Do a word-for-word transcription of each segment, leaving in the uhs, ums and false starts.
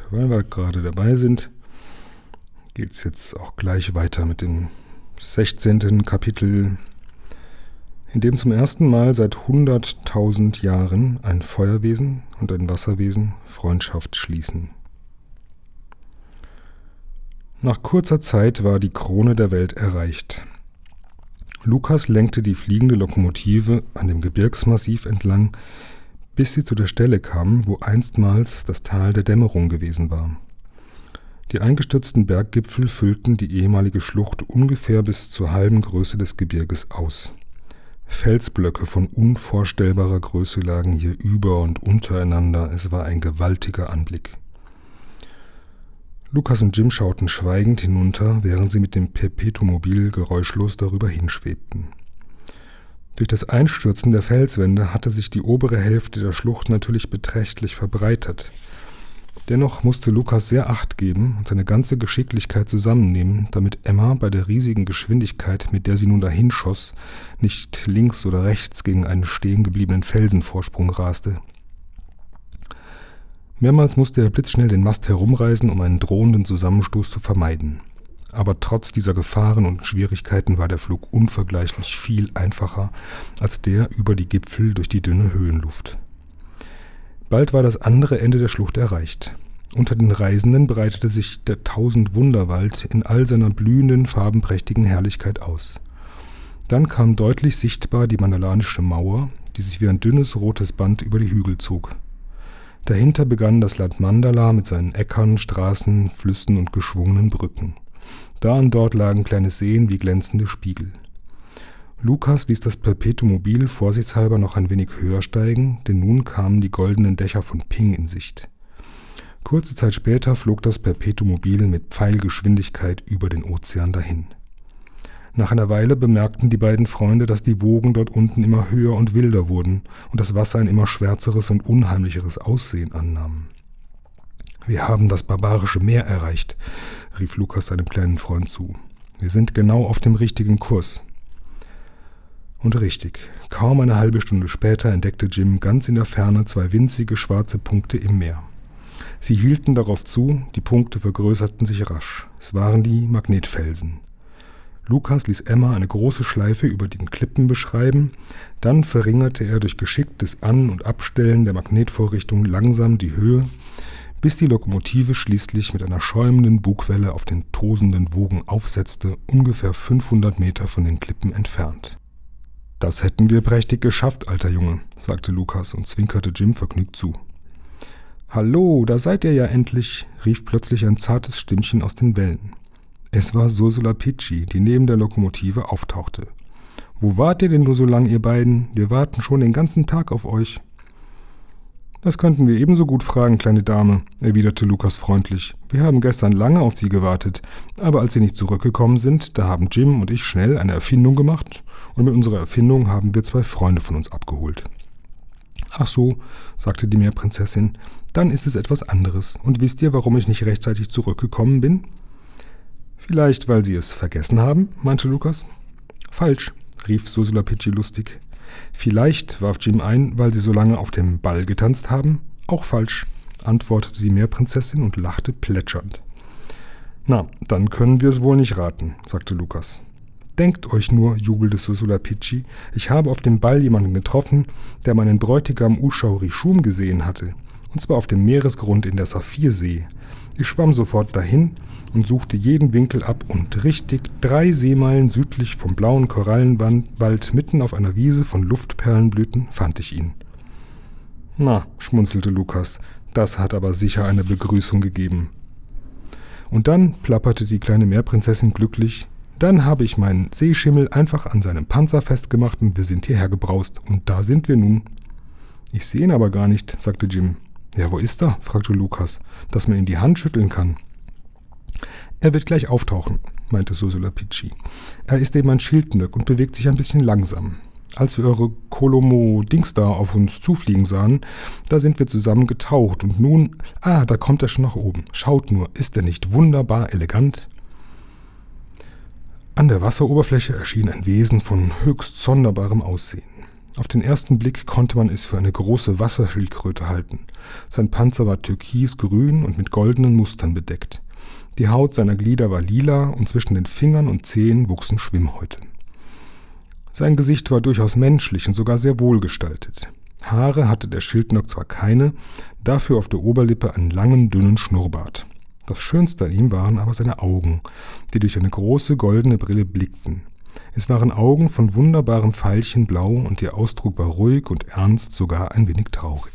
weil wir gerade dabei sind, geht es jetzt auch gleich weiter mit dem sechzehnten Kapitel, in dem zum ersten Mal seit hunderttausend Jahren ein Feuerwesen und ein Wasserwesen Freundschaft schließen. Nach kurzer Zeit war die Krone der Welt erreicht. Lukas lenkte die fliegende Lokomotive an dem Gebirgsmassiv entlang, bis sie zu der Stelle kam, wo einstmals das Tal der Dämmerung gewesen war. Die eingestürzten Berggipfel füllten die ehemalige Schlucht ungefähr bis zur halben Größe des Gebirges aus. Felsblöcke von unvorstellbarer Größe lagen hier über und untereinander, es war ein gewaltiger Anblick. Lukas und Jim schauten schweigend hinunter, während sie mit dem Perpetumobil geräuschlos darüber hinschwebten. Durch das Einstürzen der Felswände hatte sich die obere Hälfte der Schlucht natürlich beträchtlich verbreitert. Dennoch musste Lukas sehr Acht geben und seine ganze Geschicklichkeit zusammennehmen, damit Emma bei der riesigen Geschwindigkeit, mit der sie nun dahinschoss, nicht links oder rechts gegen einen stehen gebliebenen Felsenvorsprung raste. Mehrmals musste er blitzschnell den Mast herumreißen, um einen drohenden Zusammenstoß zu vermeiden. Aber trotz dieser Gefahren und Schwierigkeiten war der Flug unvergleichlich viel einfacher als der über die Gipfel durch die dünne Höhenluft. Bald war das andere Ende der Schlucht erreicht. Unter den Reisenden breitete sich der Tausendwunderwald in all seiner blühenden, farbenprächtigen Herrlichkeit aus. Dann kam deutlich sichtbar die mandalanische Mauer, die sich wie ein dünnes rotes Band über die Hügel zog. Dahinter begann das Land Mandala mit seinen Äckern, Straßen, Flüssen und geschwungenen Brücken. Da und dort lagen kleine Seen wie glänzende Spiegel. Lukas ließ das Perpetumobil vorsichtshalber noch ein wenig höher steigen, denn nun kamen die goldenen Dächer von Ping in Sicht. Kurze Zeit später flog das Perpetumobil mit Pfeilgeschwindigkeit über den Ozean dahin. Nach einer Weile bemerkten die beiden Freunde, dass die Wogen dort unten immer höher und wilder wurden und das Wasser ein immer schwärzeres und unheimlicheres Aussehen annahm. »Wir haben das barbarische Meer erreicht«, rief Lukas seinem kleinen Freund zu. »Wir sind genau auf dem richtigen Kurs.« Und richtig, kaum eine halbe Stunde später entdeckte Jim ganz in der Ferne zwei winzige schwarze Punkte im Meer. Sie hielten darauf zu, die Punkte vergrößerten sich rasch. Es waren die Magnetfelsen. Lukas ließ Emma eine große Schleife über den Klippen beschreiben, dann verringerte er durch geschicktes An- und Abstellen der Magnetvorrichtung langsam die Höhe, bis die Lokomotive schließlich mit einer schäumenden Bugwelle auf den tosenden Wogen aufsetzte, ungefähr fünfhundert Meter von den Klippen entfernt. »Das hätten wir prächtig geschafft, alter Junge«, sagte Lukas und zwinkerte Jim vergnügt zu. »Hallo, da seid ihr ja endlich«, rief plötzlich ein zartes Stimmchen aus den Wellen. Es war Sosulapicci, die neben der Lokomotive auftauchte. »Wo wart ihr denn nur so lang, ihr beiden? Wir warten schon den ganzen Tag auf euch.« »Das könnten wir ebenso gut fragen, kleine Dame«, erwiderte Lukas freundlich. »Wir haben gestern lange auf Sie gewartet, aber als Sie nicht zurückgekommen sind, da haben Jim und ich schnell eine Erfindung gemacht und mit unserer Erfindung haben wir zwei Freunde von uns abgeholt.« »Ach so«, sagte die Meerprinzessin, »dann ist es etwas anderes. Und wisst ihr, warum ich nicht rechtzeitig zurückgekommen bin?« »Vielleicht, weil Sie es vergessen haben«, meinte Lukas. »Falsch«, rief Sosulapicci lustig. »Vielleicht«, warf Jim ein, »weil Sie so lange auf dem Ball getanzt haben?« »Auch falsch«, antwortete die Meerprinzessin und lachte plätschernd. »Na, dann können wir es wohl nicht raten«, sagte Lukas. »Denkt euch nur«, jubelte Sosulapicci, »ich habe auf dem Ball jemanden getroffen, der meinen Bräutigam Ushau Rishum gesehen hatte, und zwar auf dem Meeresgrund in der Saphirsee. Ich schwamm sofort dahin und suchte jeden Winkel ab und richtig drei Seemeilen südlich vom blauen Korallenwald mitten auf einer Wiese von Luftperlenblüten fand ich ihn.« »Na«, schmunzelte Lukas, »das hat aber sicher eine Begrüßung gegeben.« Und dann plapperte die kleine Meerprinzessin glücklich, »dann habe ich meinen Seeschimmel einfach an seinem Panzer festgemacht und wir sind hierher gebraust. Und da sind wir nun.« »Ich sehe ihn aber gar nicht«, sagte Jim. »Ja, wo ist er?«, fragte Lukas, »dass man ihm die Hand schütteln kann.« »Er wird gleich auftauchen«, meinte Sosulapicci. »Er ist eben ein Schildnöck und bewegt sich ein bisschen langsam. Als wir eure Kolomo-Dings da auf uns zufliegen sahen, da sind wir zusammen getaucht und nun, ah, da kommt er schon nach oben. Schaut nur, ist er nicht wunderbar elegant?« An der Wasseroberfläche erschien ein Wesen von höchst sonderbarem Aussehen. Auf den ersten Blick konnte man es für eine große Wasserschildkröte halten. Sein Panzer war türkisgrün und mit goldenen Mustern bedeckt. Die Haut seiner Glieder war lila und zwischen den Fingern und Zehen wuchsen Schwimmhäute. Sein Gesicht war durchaus menschlich und sogar sehr wohlgestaltet. Haare hatte der Schildknöck zwar keine, dafür auf der Oberlippe einen langen, dünnen Schnurrbart. Das Schönste an ihm waren aber seine Augen, die durch eine große goldene Brille blickten. Es waren Augen von wunderbarem Veilchenblau und ihr Ausdruck war ruhig und ernst, sogar ein wenig traurig.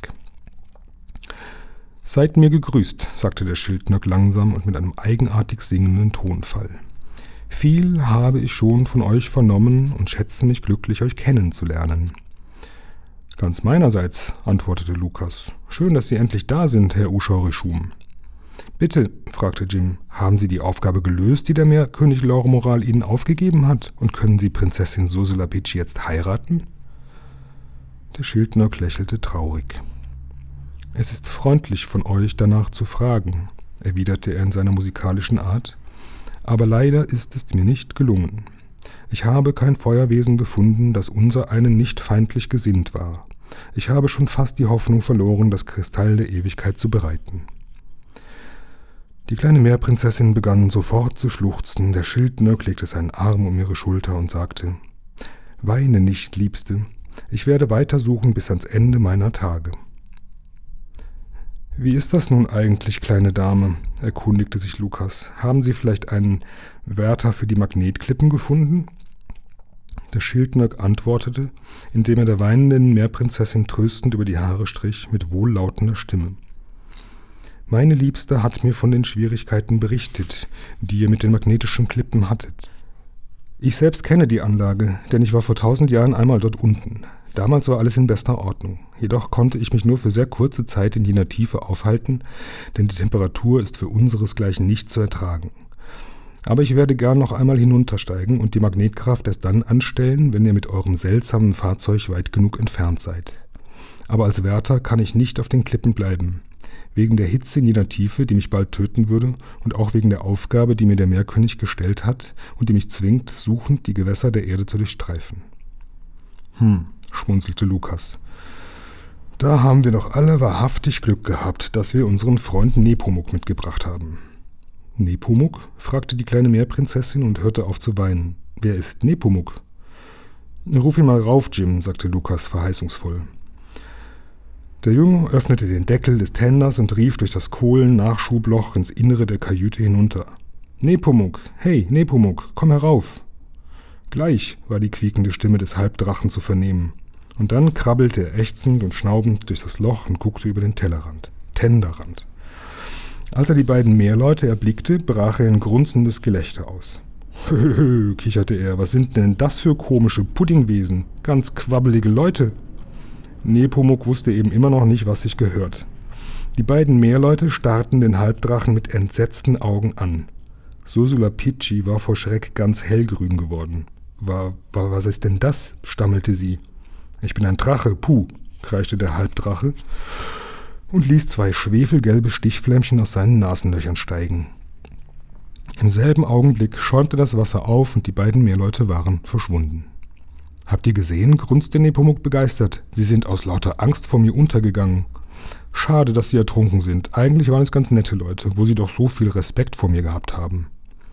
»Seid mir gegrüßt«, sagte der Schildknöck langsam und mit einem eigenartig singenden Tonfall. »Viel habe ich schon von euch vernommen und schätze mich glücklich, euch kennenzulernen.« »Ganz meinerseits«, antwortete Lukas. »Schön, dass Sie endlich da sind, Herr Ushaurischuhm.« »Bitte«, fragte Jim, »haben Sie die Aufgabe gelöst, die der Meerkönig Lormoral Ihnen aufgegeben hat, und können Sie Prinzessin Sursula-Pici jetzt heiraten?« Der Schildknöck lächelte traurig. »Es ist freundlich von euch, danach zu fragen«, erwiderte er in seiner musikalischen Art, »aber leider ist es mir nicht gelungen. Ich habe kein Feuerwesen gefunden, das unsereinen nicht feindlich gesinnt war. Ich habe schon fast die Hoffnung verloren, das Kristall der Ewigkeit zu bereiten.« Die kleine Meerprinzessin begann sofort zu schluchzen. Der Schildknöck legte seinen Arm um ihre Schulter und sagte: »Weine nicht, Liebste. Ich werde weitersuchen bis ans Ende meiner Tage.« »Wie ist das nun eigentlich, kleine Dame?« erkundigte sich Lukas. »Haben Sie vielleicht einen Wärter für die Magnetklippen gefunden?« Der Schildknöck antwortete, indem er der weinenden Meerprinzessin tröstend über die Haare strich, mit wohllautender Stimme: »Meine Liebste hat mir von den Schwierigkeiten berichtet, die ihr mit den magnetischen Klippen hattet. Ich selbst kenne die Anlage, denn ich war vor tausend Jahren einmal dort unten. Damals war alles in bester Ordnung. Jedoch konnte ich mich nur für sehr kurze Zeit in jener Tiefe aufhalten, denn die Temperatur ist für unseresgleichen nicht zu ertragen. Aber ich werde gern noch einmal hinuntersteigen und die Magnetkraft erst dann anstellen, wenn ihr mit eurem seltsamen Fahrzeug weit genug entfernt seid. Aber als Wärter kann ich nicht auf den Klippen bleiben. Wegen der Hitze in jener Tiefe, die mich bald töten würde, und auch wegen der Aufgabe, die mir der Meerkönig gestellt hat und die mich zwingt, suchend die Gewässer der Erde zu durchstreifen.« »Hm«, schmunzelte Lukas. »Da haben wir doch alle wahrhaftig Glück gehabt, dass wir unseren Freund Nepomuk mitgebracht haben.« »Nepomuk?« fragte die kleine Meerprinzessin und hörte auf zu weinen. »Wer ist Nepomuk?« »Ruf ihn mal rauf, Jim«, sagte Lukas verheißungsvoll. Der Junge öffnete den Deckel des Tenders und rief durch das Kohlen-Nachschubloch ins Innere der Kajüte hinunter. »Nepomuk, hey, Nepomuk, komm herauf!« »Gleich«, war die quiekende Stimme des Halbdrachen zu vernehmen. Und dann krabbelte er ächzend und schnaubend durch das Loch und guckte über den Tellerrand. Tenderrand. Als er die beiden Meerleute erblickte, brach er in grunzendes Gelächter aus. »Höhö«, kicherte er, »was sind denn das für komische Puddingwesen? Ganz quabbelige Leute!« Nepomuk wusste eben immer noch nicht, was sich gehört. Die beiden Meerleute starrten den Halbdrachen mit entsetzten Augen an. Sursula-Pici war vor Schreck ganz hellgrün geworden. War, war, was ist denn das?« stammelte sie. »Ich bin ein Drache, puh«, kreischte der Halbdrache und ließ zwei schwefelgelbe Stichflämmchen aus seinen Nasenlöchern steigen. Im selben Augenblick schäumte das Wasser auf und die beiden Meerleute waren verschwunden. »Habt ihr gesehen?«, grunzte Nepomuk begeistert. »Sie sind aus lauter Angst vor mir untergegangen. Schade, dass sie ertrunken sind. Eigentlich waren es ganz nette Leute, wo sie doch so viel Respekt vor mir gehabt haben.«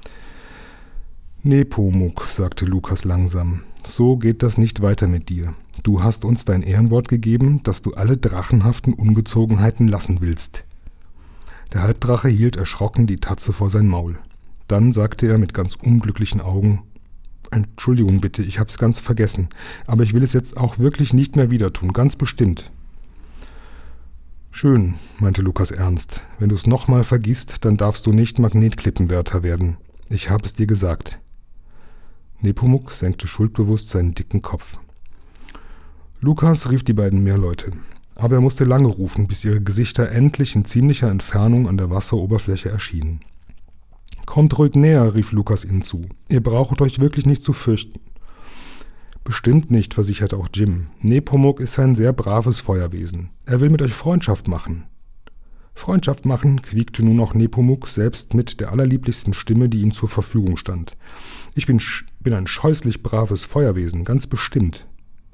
»Nepomuk«, sagte Lukas langsam, »so geht das nicht weiter mit dir. Du hast uns dein Ehrenwort gegeben, dass du alle drachenhaften Ungezogenheiten lassen willst.« Der Halbdrache hielt erschrocken die Tatze vor sein Maul. Dann sagte er mit ganz unglücklichen Augen: »Entschuldigung bitte, ich hab's ganz vergessen, aber ich will es jetzt auch wirklich nicht mehr wieder tun, ganz bestimmt.« »Schön«, meinte Lukas ernst, »wenn du es nochmal vergisst, dann darfst du nicht Magnetklippenwärter werden. Ich habe es dir gesagt.« Nepomuk senkte schuldbewusst seinen dicken Kopf. Lukas rief die beiden Meerleute, aber er musste lange rufen, bis ihre Gesichter endlich in ziemlicher Entfernung an der Wasseroberfläche erschienen. »Kommt ruhig näher«, rief Lukas ihnen zu. »Ihr braucht euch wirklich nicht zu fürchten.« »Bestimmt nicht«, versicherte auch Jim. »Nepomuk ist ein sehr braves Feuerwesen. Er will mit euch Freundschaft machen.« »Freundschaft machen«, quiekte nun auch Nepomuk, selbst mit der allerlieblichsten Stimme, die ihm zur Verfügung stand. »Ich bin, bin ein scheußlich braves Feuerwesen, ganz bestimmt.«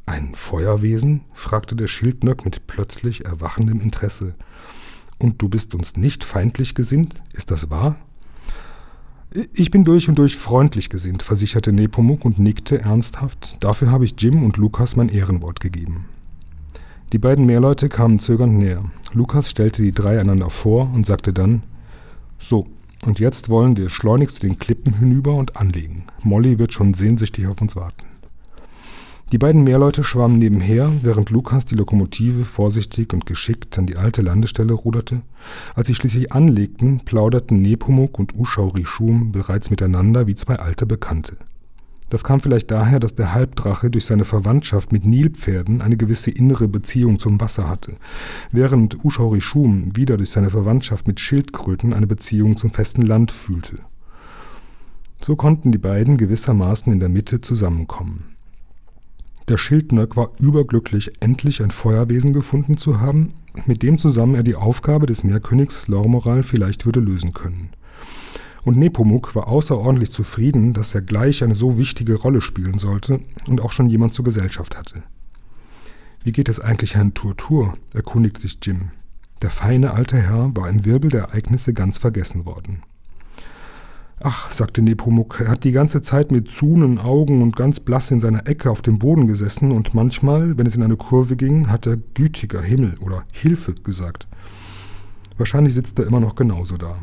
»Ein Feuerwesen?« fragte der Schildnöck mit plötzlich erwachendem Interesse. »Und du bist uns nicht feindlich gesinnt? Ist das wahr?« »Ich bin durch und durch freundlich gesinnt«, versicherte Nepomuk und nickte ernsthaft. »Dafür habe ich Jim und Lukas mein Ehrenwort gegeben.« Die beiden Meerleute kamen zögernd näher. Lukas stellte die drei einander vor und sagte dann: »So, und jetzt wollen wir schleunigst den Klippen hinüber und anlegen. Molly wird schon sehnsüchtig auf uns warten.« Die beiden Meerleute schwammen nebenher, während Lukas die Lokomotive vorsichtig und geschickt an die alte Landestelle ruderte. Als sie schließlich anlegten, plauderten Nepomuk und Ushauri-Schum bereits miteinander wie zwei alte Bekannte. Das kam vielleicht daher, dass der Halbdrache durch seine Verwandtschaft mit Nilpferden eine gewisse innere Beziehung zum Wasser hatte, während Ushauri-Schum wieder durch seine Verwandtschaft mit Schildkröten eine Beziehung zum festen Land fühlte. So konnten die beiden gewissermaßen in der Mitte zusammenkommen. Der Schildnöck war überglücklich, endlich ein Feuerwesen gefunden zu haben, mit dem zusammen er die Aufgabe des Meerkönigs Lormoral vielleicht würde lösen können. Und Nepomuk war außerordentlich zufrieden, dass er gleich eine so wichtige Rolle spielen sollte und auch schon jemand zur Gesellschaft hatte. »Wie geht es eigentlich Herrn Turtur?« erkundigte sich Jim. Der feine alte Herr war im Wirbel der Ereignisse ganz vergessen worden. »Ach«, sagte Nepomuk, »er hat die ganze Zeit mit zunen Augen und ganz blass in seiner Ecke auf dem Boden gesessen und manchmal, wenn es in eine Kurve ging, hat er gütiger Himmel oder Hilfe gesagt. Wahrscheinlich sitzt er immer noch genauso da.«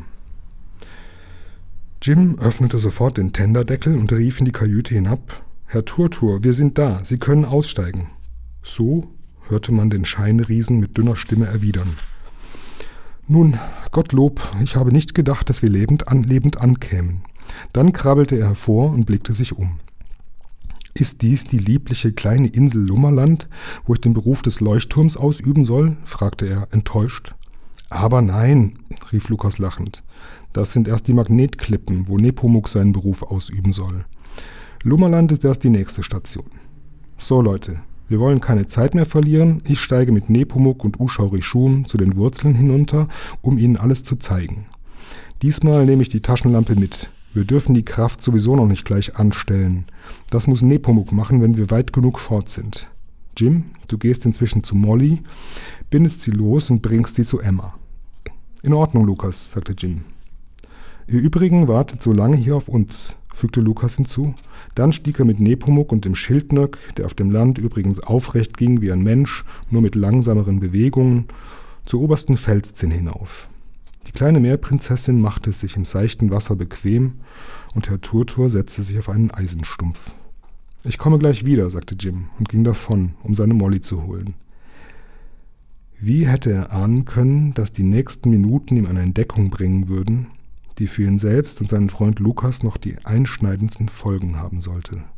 Jim öffnete sofort den Tenderdeckel und rief in die Kajüte hinab: »Herr Turtur, wir sind da, Sie können aussteigen.« »So?«, hörte man den Scheinriesen mit dünner Stimme erwidern. »Nun, Gottlob, ich habe nicht gedacht, dass wir lebend, an, lebend ankämen.« Dann krabbelte er hervor und blickte sich um. »Ist dies die liebliche kleine Insel Lummerland, wo ich den Beruf des Leuchtturms ausüben soll?« fragte er enttäuscht. »Aber nein«, rief Lukas lachend, »das sind erst die Magnetklippen, wo Nepomuk seinen Beruf ausüben soll. Lummerland ist erst die nächste Station. So Leute, wir wollen keine Zeit mehr verlieren, ich steige mit Nepomuk und Ushauri-Schum zu den Wurzeln hinunter, um ihnen alles zu zeigen. Diesmal nehme ich die Taschenlampe mit. Wir dürfen die Kraft sowieso noch nicht gleich anstellen. Das muss Nepomuk machen, wenn wir weit genug fort sind. Jim, du gehst inzwischen zu Molly, bindest sie los und bringst sie zu Emma.« »In Ordnung, Lukas«, sagte Jim. »Ihr Übrigen wartet so lange hier auf uns«, fügte Lukas hinzu. Dann stieg er mit Nepomuk und dem Schildnöck, der auf dem Land übrigens aufrecht ging wie ein Mensch, nur mit langsameren Bewegungen, zur obersten Felszinne hinauf. Die kleine Meerprinzessin machte es sich im seichten Wasser bequem und Herr Turtur setzte sich auf einen Eisenstumpf. »Ich komme gleich wieder«, sagte Jim und ging davon, um seine Molly zu holen. Wie hätte er ahnen können, dass die nächsten Minuten ihm eine Entdeckung bringen würden, die für ihn selbst und seinen Freund Lukas noch die einschneidendsten Folgen haben sollte?